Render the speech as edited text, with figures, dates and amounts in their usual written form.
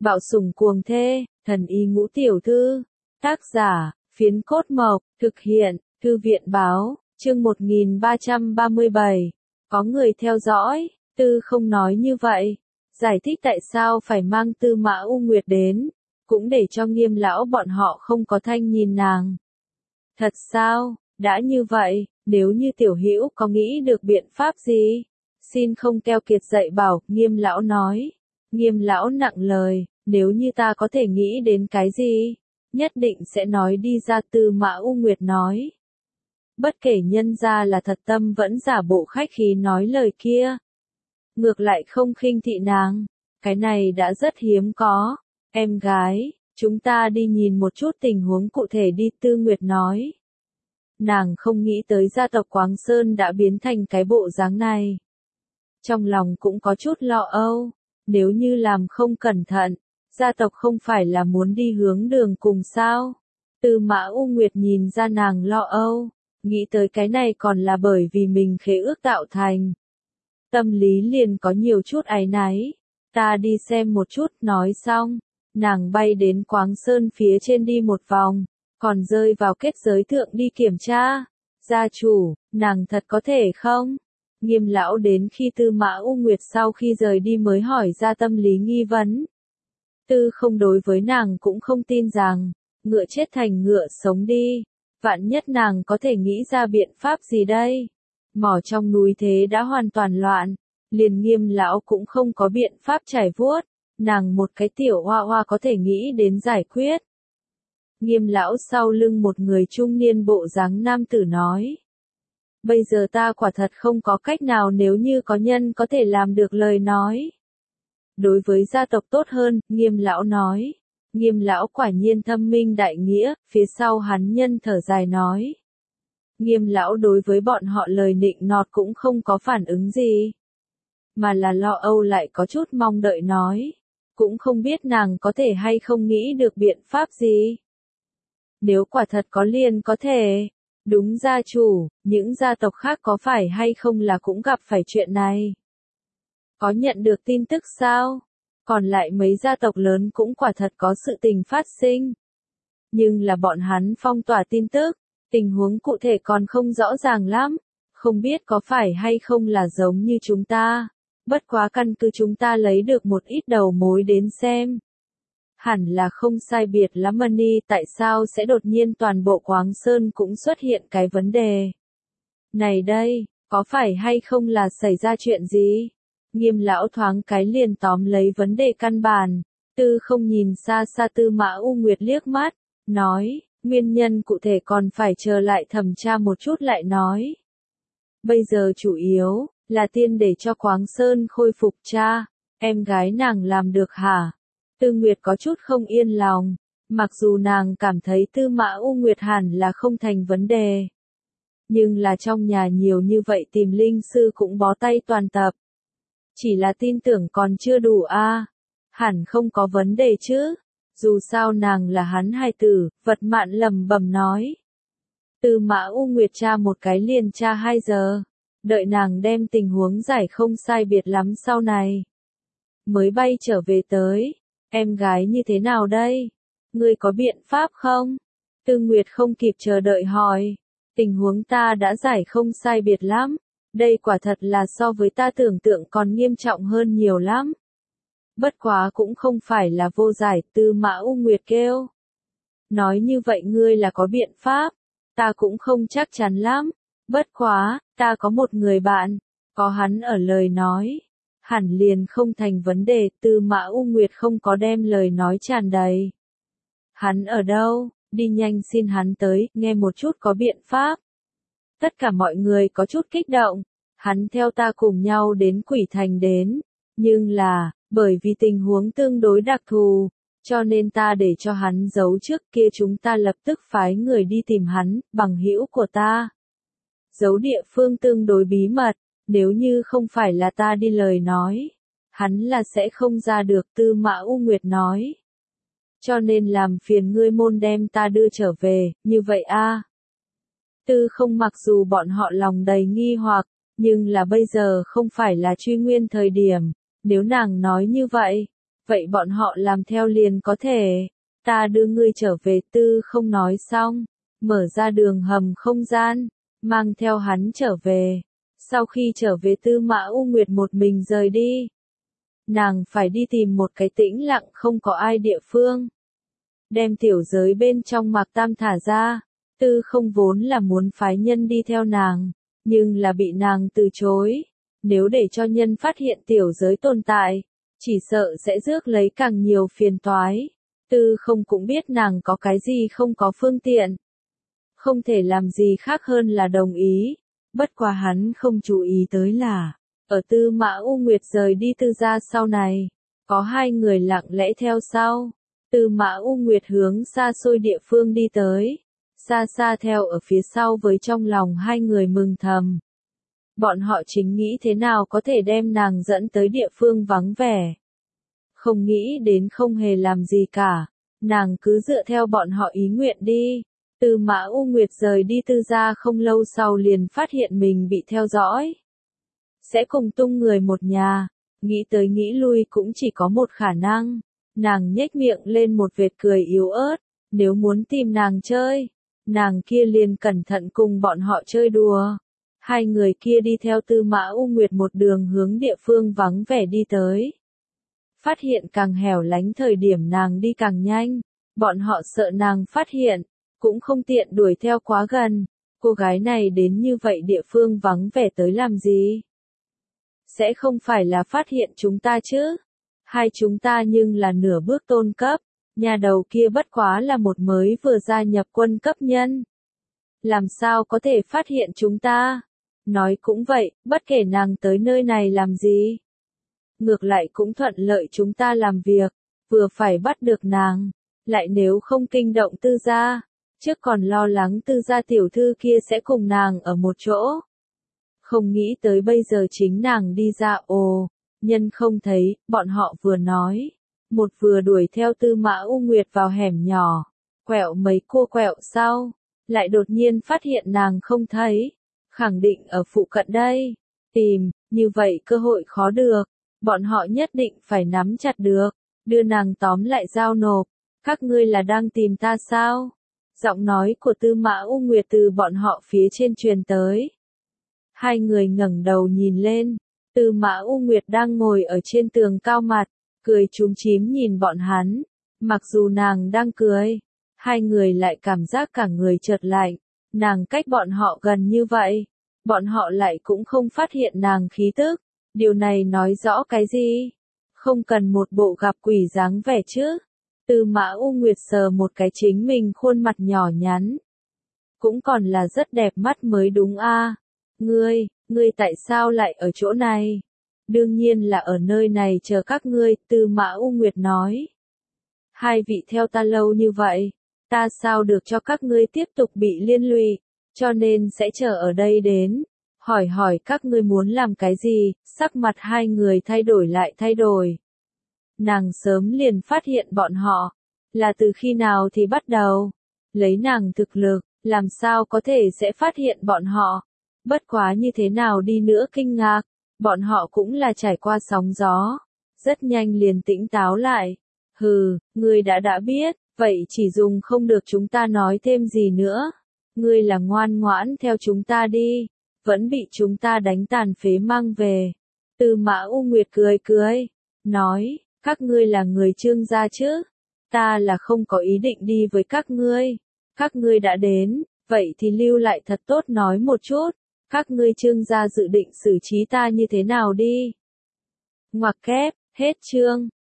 Bạo sủng cuồng thê, thần y ngũ tiểu thư. Tác giả, Phiến Cốt Mộc, thực hiện, Thư viện báo, chương 1337. Có người theo dõi, Tư không nói như vậy. Giải thích tại sao phải mang Tư Mã U Nguyệt đến, cũng để cho Nghiêm lão bọn họ không có thanh nhìn nàng. Thật sao, đã như vậy, nếu như tiểu hữu có nghĩ được biện pháp gì? Xin không keo kiệt dạy bảo, Nghiêm lão nói. Nghiêm lão nặng lời, nếu như ta có thể nghĩ đến cái gì, nhất định sẽ nói đi ra. Tư Mã U Nguyệt nói. Bất kể nhân ra là thật tâm vẫn giả bộ khách khí nói lời kia. Ngược lại không khinh thị nàng, cái này đã rất hiếm có. Em gái, chúng ta đi nhìn một chút tình huống cụ thể đi. Tư Nguyệt nói. Nàng không nghĩ tới gia tộc Quáng Sơn đã biến thành cái bộ dáng này. Trong lòng cũng có chút lo âu, nếu như làm không cẩn thận, gia tộc không phải là muốn đi hướng đường cùng sao? Tư Mã U Nguyệt nhìn ra nàng lo âu, nghĩ tới cái này còn là bởi vì mình khế ước tạo thành. Tâm lý liền có nhiều chút áy náy, ta đi xem một chút. Nói xong, nàng bay đến Quáng Sơn phía trên đi một vòng, còn rơi vào kết giới thượng đi kiểm tra. Gia chủ, nàng thật có thể không? Nghiêm lão đến khi Tư Mã U Nguyệt sau khi rời đi mới hỏi ra tâm lý nghi vấn. Tư không đối với nàng cũng không tin rằng, ngựa chết thành ngựa sống đi, vạn nhất nàng có thể nghĩ ra biện pháp gì đây? Mỏ trong núi thế đã hoàn toàn loạn, liền Nghiêm lão cũng không có biện pháp trải vuốt, nàng một cái tiểu hoa hoa có thể nghĩ đến giải quyết. Nghiêm lão sau lưng một người trung niên bộ dáng nam tử nói. Bây giờ ta quả thật không có cách nào, nếu như có nhân có thể làm được lời nói. Đối với gia tộc tốt hơn, Nghiêm lão nói. Nghiêm lão quả nhiên thâm minh đại nghĩa, phía sau hắn nhân thở dài nói. Nghiêm lão đối với bọn họ lời nịnh nọt cũng không có phản ứng gì, mà là lo âu lại có chút mong đợi nói. Cũng không biết nàng có thể hay không nghĩ được biện pháp gì. Nếu quả thật có liền có thể. Đúng gia chủ, những gia tộc khác có phải hay không là cũng gặp phải chuyện này? Có nhận được tin tức sao? Còn lại mấy gia tộc lớn cũng quả thật có sự tình phát sinh. Nhưng là bọn hắn phong tỏa tin tức, tình huống cụ thể còn không rõ ràng lắm, không biết có phải hay không là giống như chúng ta. Bất quá căn cứ chúng ta lấy được một ít đầu mối đến xem. Hẳn là không sai biệt lắm. Money, tại sao sẽ đột nhiên toàn bộ Quáng Sơn cũng xuất hiện cái vấn đề này đây, có phải hay không là xảy ra chuyện gì? Nghiêm lão thoáng cái liền tóm lấy vấn đề căn bản. Tư không nhìn xa xa Tư Mã U Nguyệt liếc mắt, nói, nguyên nhân cụ thể còn phải chờ lại thẩm tra một chút lại nói. Bây giờ chủ yếu là tiên để cho Quáng Sơn khôi phục. Cha, em gái nàng làm được hả? Tư Nguyệt có chút không yên lòng, mặc dù nàng cảm thấy Tư Mã U Nguyệt hẳn là không thành vấn đề. Nhưng là trong nhà nhiều như vậy tìm linh sư cũng bó tay toàn tập. Chỉ là tin tưởng còn chưa đủ a. Hẳn không có vấn đề chứ, dù sao nàng là hắn hài tử. Vật Mạn lẩm bẩm nói. Tư Mã U Nguyệt tra một cái liền tra 2 giờ, đợi nàng đem tình huống giải không sai biệt lắm sau này mới bay trở về tới. Em gái như thế nào đây? Ngươi có biện pháp không? Tư Nguyệt không kịp chờ đợi hỏi. Tình huống ta đã giải không sai biệt lắm. Đây quả thật là so với ta tưởng tượng còn nghiêm trọng hơn nhiều lắm. Bất quá cũng không phải là vô giải. Tư Mã U Nguyệt kêu. Nói như vậy ngươi là có biện pháp. Ta cũng không chắc chắn lắm. Bất quá, ta có một người bạn. Có hắn ở lời nói. Hẳn liền không thành vấn đề. Tư Mã U Nguyệt không có đem lời nói tràn đầy. Hắn ở đâu? Đi nhanh xin hắn tới, nghe một chút có biện pháp. Tất cả mọi người có chút kích động. Hắn theo ta cùng nhau đến Quỷ Thành đến. Nhưng là, bởi vì tình huống tương đối đặc thù, cho nên ta để cho hắn giấu trước kia. Chúng ta lập tức phái người đi tìm hắn, bằng hữu của ta. Giấu địa phương tương đối bí mật. Nếu như không phải là ta đi lời nói, hắn là sẽ không ra được. Tư Mã U Nguyệt nói. Cho nên làm phiền ngươi môn đem ta đưa trở về, như vậy a. Tư không mặc dù bọn họ lòng đầy nghi hoặc, nhưng là bây giờ không phải là truy nguyên thời điểm. Nếu nàng nói như vậy, vậy bọn họ làm theo liền có thể. Ta đưa ngươi trở về. Tư không nói xong, mở ra đường hầm không gian, mang theo hắn trở về. Sau khi trở về Tư Mã U Nguyệt một mình rời đi. Nàng phải đi tìm một cái tĩnh lặng không có ai địa phương. Đem tiểu giới bên trong Mạc Tam thả ra. Tư không vốn là muốn phái nhân đi theo nàng, nhưng là bị nàng từ chối. Nếu để cho nhân phát hiện tiểu giới tồn tại, chỉ sợ sẽ rước lấy càng nhiều phiền toái. Tư không cũng biết nàng có cái gì không có phương tiện. Không thể làm gì khác hơn là đồng ý. Bất quá hắn không chú ý tới là, ở Tư Mã U Nguyệt rời đi Tư gia sau này, có hai người lặng lẽ theo sau. Tư Mã U Nguyệt hướng xa xôi địa phương đi tới, xa xa theo ở phía sau với trong lòng hai người mừng thầm. Bọn họ chính nghĩ thế nào có thể đem nàng dẫn tới địa phương vắng vẻ. Không nghĩ đến không hề làm gì cả, nàng cứ dựa theo bọn họ ý nguyện đi. Tư Mã U Nguyệt rời đi Tư gia không lâu sau liền phát hiện mình bị theo dõi. Sẽ cùng tung người một nhà, nghĩ tới nghĩ lui cũng chỉ có một khả năng. Nàng nhếch miệng lên một vệt cười yếu ớt, nếu muốn tìm nàng chơi, nàng kia liền cẩn thận cùng bọn họ chơi đùa. Hai người kia đi theo Tư Mã U Nguyệt một đường hướng địa phương vắng vẻ đi tới. Phát hiện càng hẻo lánh thời điểm nàng đi càng nhanh, bọn họ sợ nàng phát hiện, cũng không tiện đuổi theo quá gần. Cô gái này đến như vậy địa phương vắng vẻ tới làm gì? Sẽ không phải là phát hiện chúng ta chứ? Hai chúng ta nhưng là nửa bước tôn cấp, nhà đầu kia bất quá là một mới vừa gia nhập quân cấp nhân. Làm sao có thể phát hiện chúng ta? Nói cũng vậy, bất kể nàng tới nơi này làm gì. Ngược lại cũng thuận lợi chúng ta làm việc, vừa phải bắt được nàng, lại nếu không kinh động Tư gia, trước còn lo lắng Tư gia tiểu thư kia sẽ cùng nàng ở một chỗ. Không nghĩ tới bây giờ chính nàng đi ra nhân không thấy, bọn họ vừa nói, một vừa đuổi theo Tư Mã U Nguyệt vào hẻm nhỏ, quẹo mấy cua quẹo sau, lại đột nhiên phát hiện nàng không thấy, khẳng định ở phụ cận đây, tìm, như vậy cơ hội khó được, bọn họ nhất định phải nắm chặt được, đưa nàng tóm lại giao nộp, các ngươi là đang tìm ta sao? Giọng nói của Tư Mã U Nguyệt từ bọn họ phía trên truyền tới. Hai người ngẩng đầu nhìn lên, Tư Mã U Nguyệt đang ngồi ở trên tường cao mặt, cười chúm chím nhìn bọn hắn. Mặc dù nàng đang cười, hai người lại cảm giác cả người chợt lạnh. Nàng cách bọn họ gần như vậy, bọn họ lại cũng không phát hiện nàng khí tức. Điều này nói rõ cái gì? Không cần một bộ gặp quỷ dáng vẻ chứ. Tư Mã U Nguyệt sờ một cái chính mình khuôn mặt nhỏ nhắn. Cũng còn là rất đẹp mắt mới đúng a. Ngươi tại sao lại ở chỗ này? Đương nhiên là ở nơi này chờ các ngươi, Tư Mã U Nguyệt nói. Hai vị theo ta lâu như vậy, ta sao được cho các ngươi tiếp tục bị liên lụy, cho nên sẽ chờ ở đây đến. Hỏi các ngươi muốn làm cái gì, sắc mặt hai người thay đổi lại thay đổi. Nàng sớm liền phát hiện bọn họ, là từ khi nào thì bắt đầu. Lấy nàng thực lực, làm sao có thể sẽ phát hiện bọn họ. Bất quá như thế nào đi nữa kinh ngạc, bọn họ cũng là trải qua sóng gió, rất nhanh liền tỉnh táo lại. Hừ, ngươi đã biết, vậy chỉ dùng không được chúng ta nói thêm gì nữa. Ngươi là ngoan ngoãn theo chúng ta đi, vẫn bị chúng ta đánh tàn phế mang về. Tư Mã U Nguyệt cười, nói, các ngươi là người Trương gia chứ? Ta là không có ý định đi với các ngươi. Các ngươi đã đến, vậy thì lưu lại thật tốt nói một chút. Các ngươi Trương gia dự định xử trí ta như thế nào đi? Ngoặc kép, hết chương.